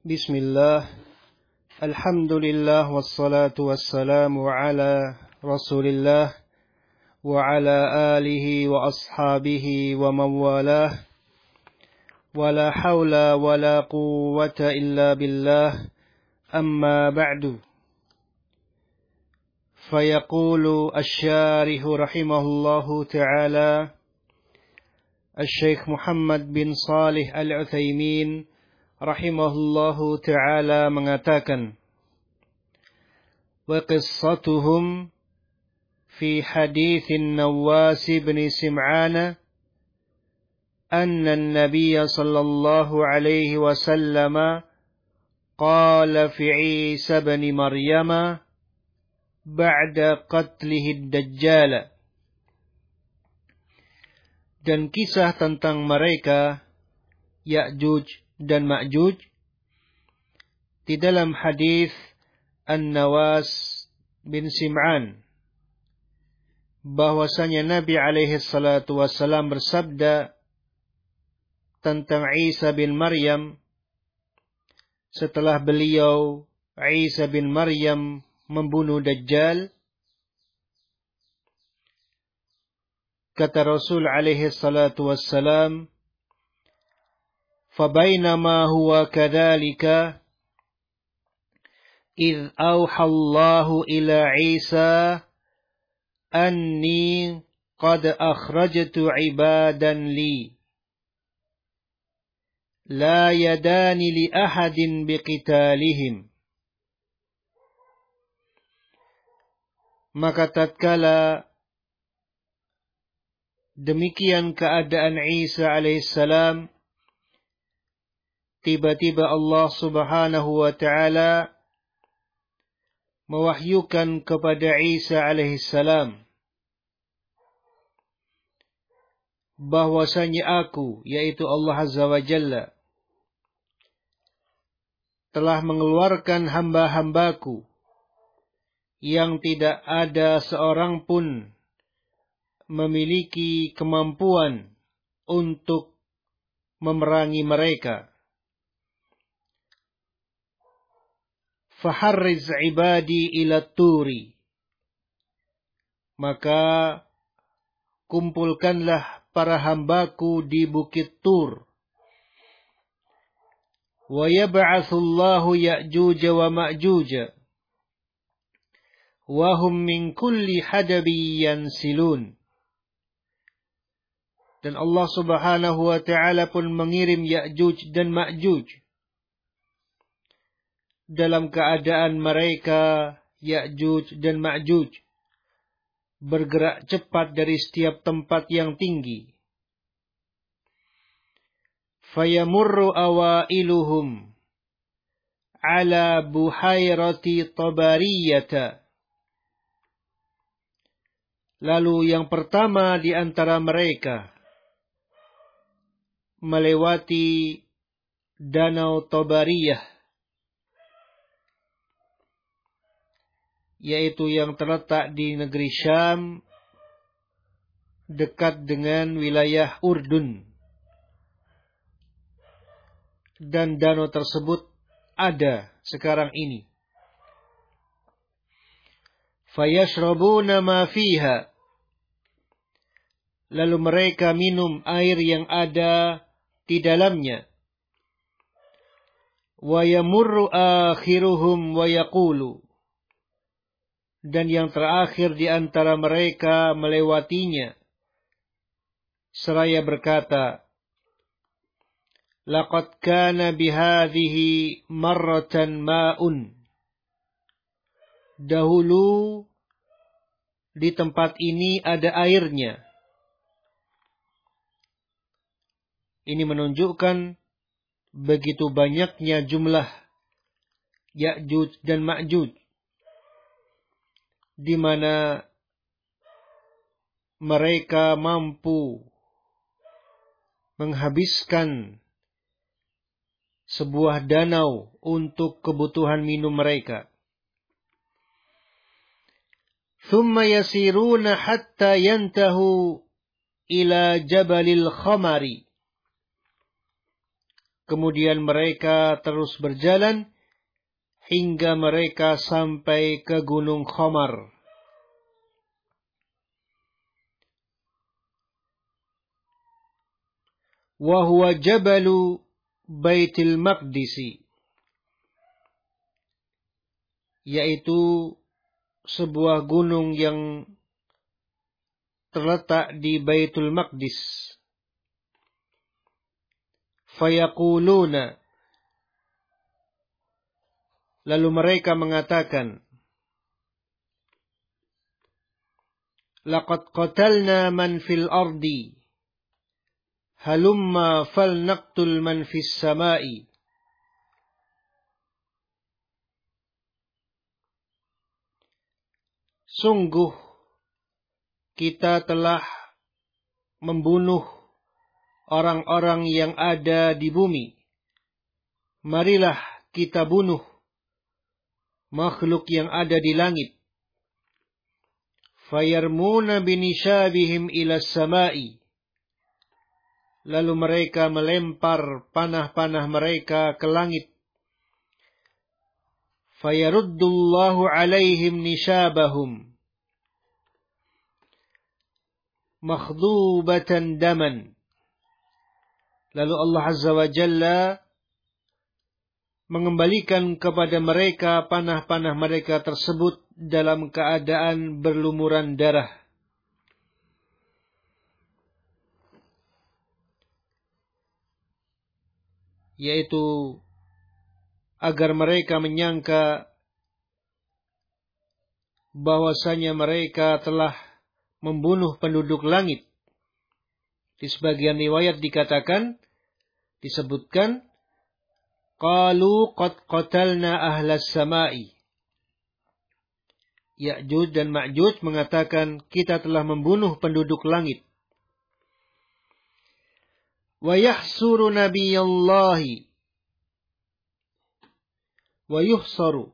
Bismillah, alhamdulillah, wassalatu wassalamu ala rasulillah, wa ala alihi wa ashabihi wa mawalah, wa la hawla wa la quwwata illa billah, amma ba'du. Fayaqulu asy-syarihu rahimahullahu ta'ala, Asy-Syaikh Muhammad bin Shalih Al-Utsaimin rahimahullahu ta'ala mengatakan, wa qissatuhum fi hadithin Nawas bin Sim'ana anna an-nabiy sallallahu alaihi wasallam qala fi Isa bin Maryam ba'da qatlihi ad-dajjal. Dan kisah tentang mereka Ya'juj dan Ma'juj di dalam hadis An-Nawas bin Sim'an, bahwasanya Nabi alaihi salatu wassalam bersabda tentang Isa bin Maryam setelah beliau Isa bin Maryam membunuh Dajjal. Kata Rasul alaihi salatu wassalam, فَبَيْنَمَا هُوَ كَذَلِكَ إِذْ أَوْحَى اللَّهُ إِلَى عِيسَى أَنِّي قَدْ أَخْرَجْتُ عِبَادًا لِي لَا يَدَانِ لِأَحَدٍ بِقِتَالِهِمْ. Maka tatkala demikian keadaan Isa alaihissalam, tiba-tiba Allah subhanahu wa ta'ala mewahyukan kepada Isa alaihissalam bahwasanya aku, yaitu Allah azza wa jalla, telah mengeluarkan hamba-hambaku yang tidak ada seorang pun memiliki kemampuan untuk memerangi mereka. Faharriz ibadi ila turi, maka kumpulkanlah para hambaku di bukit Tur. Wa yab'atsullahu Ya'juj wa Ma'juj wa hum min kulli hadabi yansilun. Dan Allah subhanahu wa ta'ala pun mengirim Ya'juj dan Ma'juj dalam keadaan mereka, Ya'juj dan Ma'juj, bergerak cepat dari setiap tempat yang tinggi. Fayamurru awailuhum ala buhairati Tabariyata. Lalu yang pertama di antara mereka melewati Danau Tabariyah, yaitu yang terletak di negeri Syam, dekat dengan wilayah Urdun. Dan danau tersebut ada sekarang ini. Fayashrabuna ma fiha. Lalu mereka minum air yang ada di dalamnya. Wa yamurru akhiruhum wa yaqulu. Dan yang terakhir di antara mereka melewatinya seraya berkata, laqad kana bihadhihi marratan ma'un. Dahulu di tempat ini ada airnya. Ini menunjukkan begitu banyaknya jumlah Ya'juj dan Ma'juj, di mana mereka mampu menghabiskan sebuah danau untuk kebutuhan minum mereka. Thumma yasiruna hatta yantahu ila Jabalil Khamari. Kemudian mereka terus berjalan hingga mereka sampai ke Gunung Khamar. Wa huwa Jabalu Baitul Maqdis, yaitu sebuah gunung yang terletak di Baitul Maqdis. Fayaquluna, lalu mereka mengatakan, laqad qatalna man fil ardi, halumma falnaqtul man fis samai. Sungguh kita telah membunuh orang-orang yang ada di bumi. Marilah kita bunuh makhluk yang ada di langit. Fayarmuna binishabihim ila samai. Lalu mereka melempar panah-panah mereka ke langit. Fayaruddullahu alaihim nishabahum makhdubatan daman. Lalu Allah Azza wa Jalla mengembalikan kepada mereka panah-panah mereka tersebut dalam keadaan berlumuran darah. Yaitu agar mereka menyangka bahwasanya mereka telah membunuh penduduk langit. Di sebagian riwayat disebutkan, qalu qad qatalna ahlas samai. Ya'juj dan Ma'juj mengatakan, kita telah membunuh penduduk langit. Wa yahsuru nabiyallahi wa yuhsaru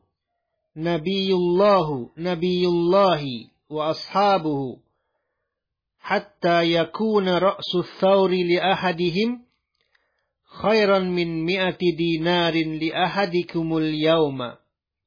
nabiyullahi wa ashabuhu hatta yakuna ra'su thawri li ahadihim khairan min 100 dinarin li ahadikumul yawma.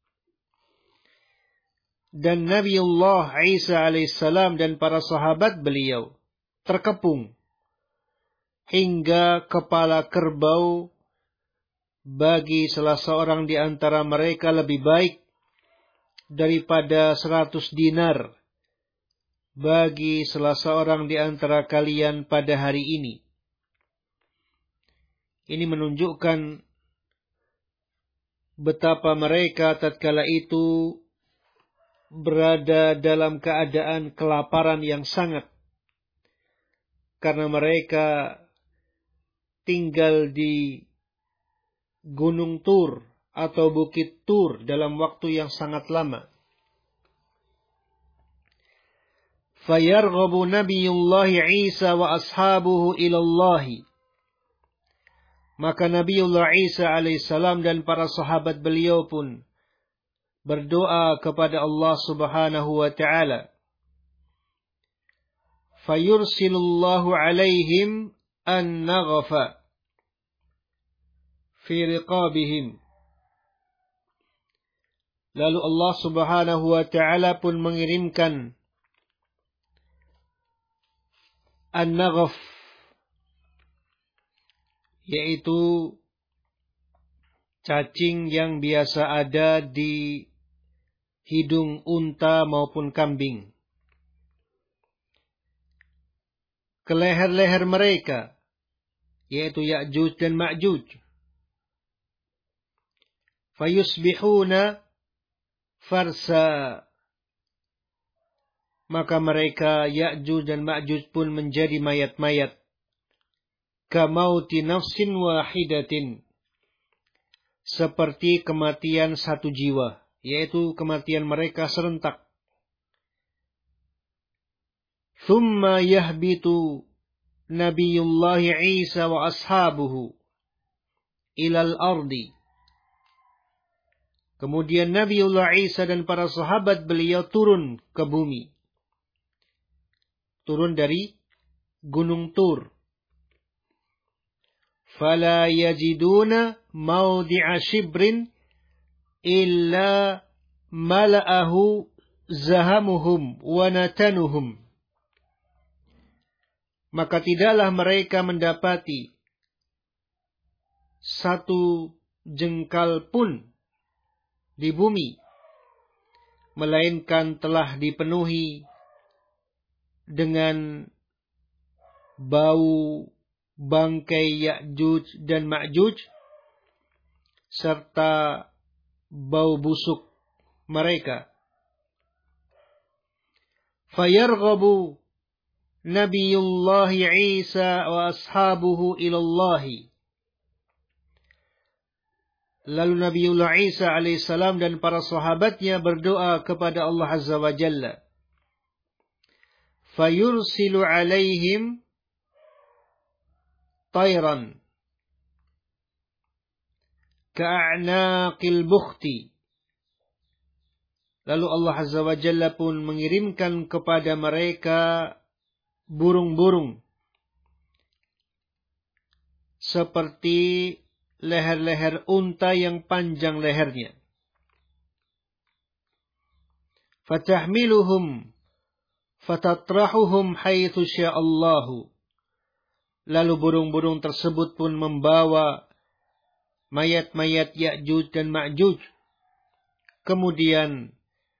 Dan Nabiullah Isa alaihissalam dan para sahabat beliau terkepung hingga kepala kerbau bagi salah seorang di antara mereka lebih baik daripada 100 dinar bagi salah seorang di antara kalian pada hari ini. Ini menunjukkan betapa mereka tatkala itu berada dalam keadaan kelaparan yang sangat. Karena mereka tinggal di Gunung Tur atau Bukit Tur dalam waktu yang sangat lama. Fayarghabu Nabiyullah Isa wa ashabuhu ilallahi. Maka Nabiullah Isa alaihissalam dan para sahabat beliau pun berdoa kepada Allah subhanahu wa ta'ala. Fayursilullahu alaihim an-naghafa fi riqabihim. Lalu Allah subhanahu wa ta'ala pun mengirimkan an-naghaf, yaitu cacing yang biasa ada di hidung unta maupun kambing, ke leher-leher mereka, yaitu Ya'juj dan Ma'juj. Fayusbihuna farsa. Maka mereka Ya'juj dan Ma'juj pun menjadi mayat-mayat. Kamauti nafsin wahidatin. Seperti kematian satu jiwa, yaitu kematian mereka serentak. Thumma yahbitu Nabiyullah Isa wa ashabuhu ilal ardi. Kemudian Nabiullah Isa dan para sahabat beliau turun ke bumi. Turun dari Gunung Tur. fala yajiduna mawdi'a shibrin illa mala'ahu zahamuhum wa natanuhum. Maka tidaklah mereka mendapati satu jengkal pun di bumi, melainkan telah dipenuhi dengan bau bangkai Ya'juj dan Ma'juj serta bau busuk mereka. Fayarghabu Nabiyullah Isa wa ashabuhu ilallahi. Lalu Nabiullah Isa alaihissalam dan para sahabatnya berdoa kepada Allah Azza wa Jalla. Fayursilu alaihim tayran ka'anaqil bukhti. Lalu Allah Azza wa Jalla pun mengirimkan kepada mereka burung-burung seperti leher-leher unta yang panjang lehernya. Fatahmiluhum fatatrahuhum haitsu sya'allahu. Lalu burung-burung tersebut pun membawa mayat-mayat Ya'juj dan Ma'juj, kemudian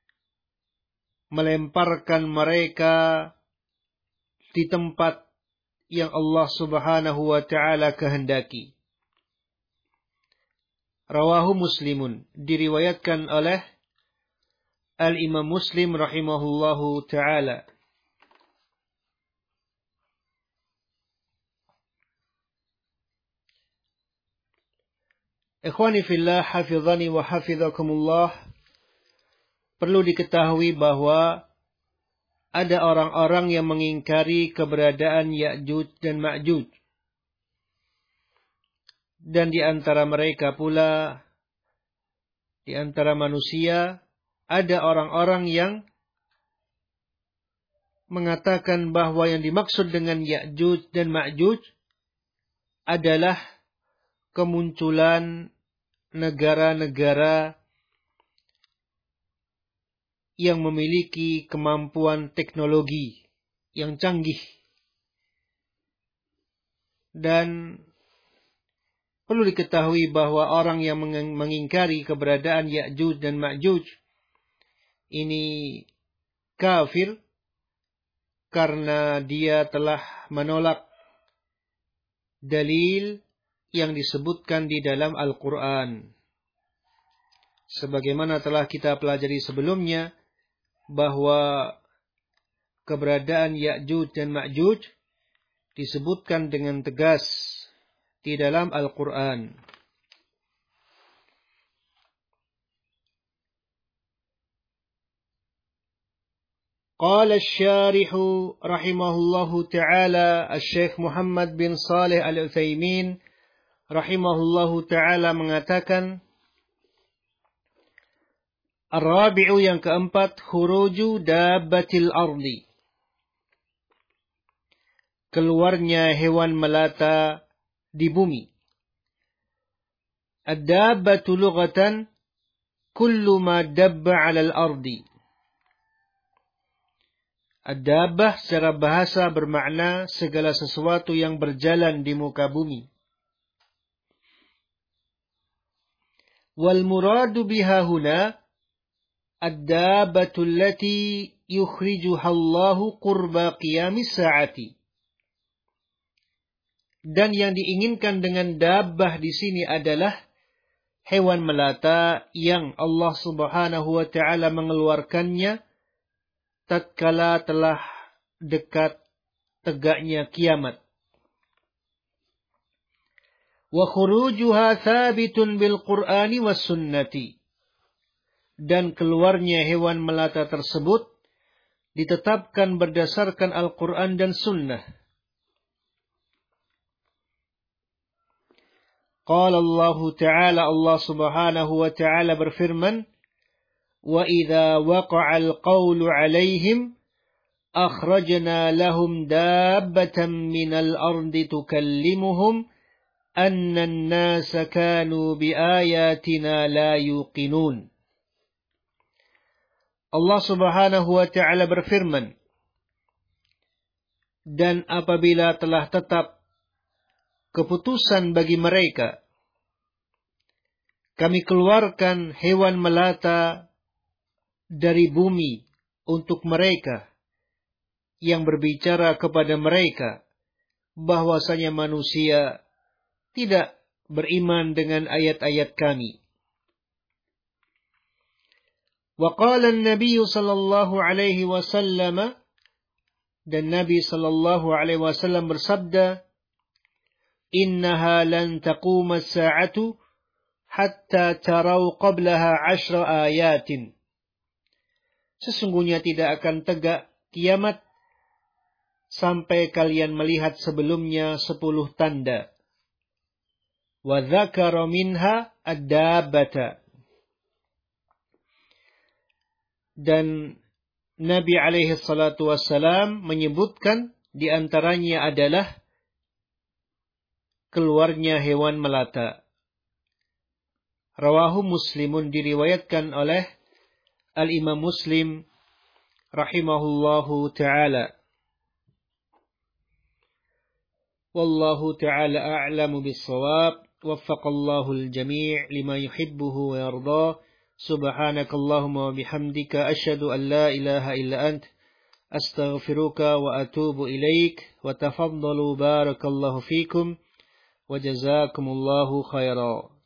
melemparkan mereka di tempat yang Allah Subhanahu wa taala kehendaki. Rawahu Muslimun, diriwayatkan oleh Al-Imam Muslim rahimahullahu taala. Ikhwani fillah, hafizani wa hafizakumullah. Perlu diketahui bahwa ada orang-orang yang mengingkari keberadaan Ya'juj dan Ma'juj. Dan di antara mereka pula, di antara manusia, ada orang-orang yang mengatakan bahwa yang dimaksud dengan Ya'juj dan Ma'juj adalah kemunculan negara-negara yang memiliki kemampuan teknologi yang canggih. Dan perlu diketahui bahwa orang yang mengingkari keberadaan Ya'juj dan Ma'juj ini kafir karena dia telah menolak dalil yang disebutkan di dalam Al-Quran. Sebagaimana telah kita pelajari sebelumnya, bahwa keberadaan Ya'juj dan Ma'juj disebutkan dengan tegas di dalam Al-Quran. Qala asy-syarih rahimahullahu ta'ala, Asy-Syaikh Muhammad bin Shalih Al-Utsaimin rahimahullahu ta'ala mengatakan, Ar-rabi'u, yang keempat, khuruju dabbatil ardi. Keluarnya hewan melata di bumi. Ad-dabbatu lughatan kullu ma dabba 'alal ardi. Ad-dabbah secara bahasa bermakna segala sesuatu yang berjalan di muka bumi. Wal muradu biha huna ad-dabbatu allati yukhrijuha Allahu qurba qiyamis sa'ati. Dan yang diinginkan dengan dabbah di sini adalah hewan melata yang Allah Subhanahu wa taala mengeluarkannya tatkala telah dekat tegaknya kiamat. Wa khurujuha thabitun bil Qur'ani was sunnati. Dan keluarnya hewan melata tersebut ditetapkan berdasarkan Al-Quran dan Sunnah. Qala Allah Ta'ala, Allah Subhanahu wa Ta'ala berfirman, Wa idza waqa'al qawlu 'alaihim akhrajna lahum dabbatan minal ardi tukallimuhum anna an-nasa kanu biayatina la yuqinun. Allah Subhanahu wa ta'ala berfirman, dan apabila telah tetap keputusan bagi mereka, kami keluarkan hewan melata dari bumi untuk mereka, yang berbicara kepada mereka bahwasanya manusia tidak beriman dengan ayat-ayat kami. Wa qala an-nabiy sallallahu alaihi wasallam, dan Nabi sallallahu alaihi wasallam bersabda, innaha lan taquma as-sa'atu hatta tarau qablaha 10 ayatin. Sesungguhnya tidak akan tegak kiamat sampai kalian melihat sebelumnya 10 tanda. Wa dzakara minha ad-dabbata. Dan Nabi alaihi salatu wassalam menyebutkan di antaranya adalah keluarnya hewan melata. Rawahu Muslimun, diriwayatkan oleh Al-Imam Muslim rahimahullahu ta'ala. Wallahu ta'ala a'lamu bis-shawab. Waffaqallahu al-jami' lima yuhibbuhu wa yardah. Subhanakallahumma wa bihamdika asyhadu an la ilaha illa ant astaghfiruka wa atubu ilaik. Wa tafaddalu barakallahu fikum wa jazakumullahu khairan.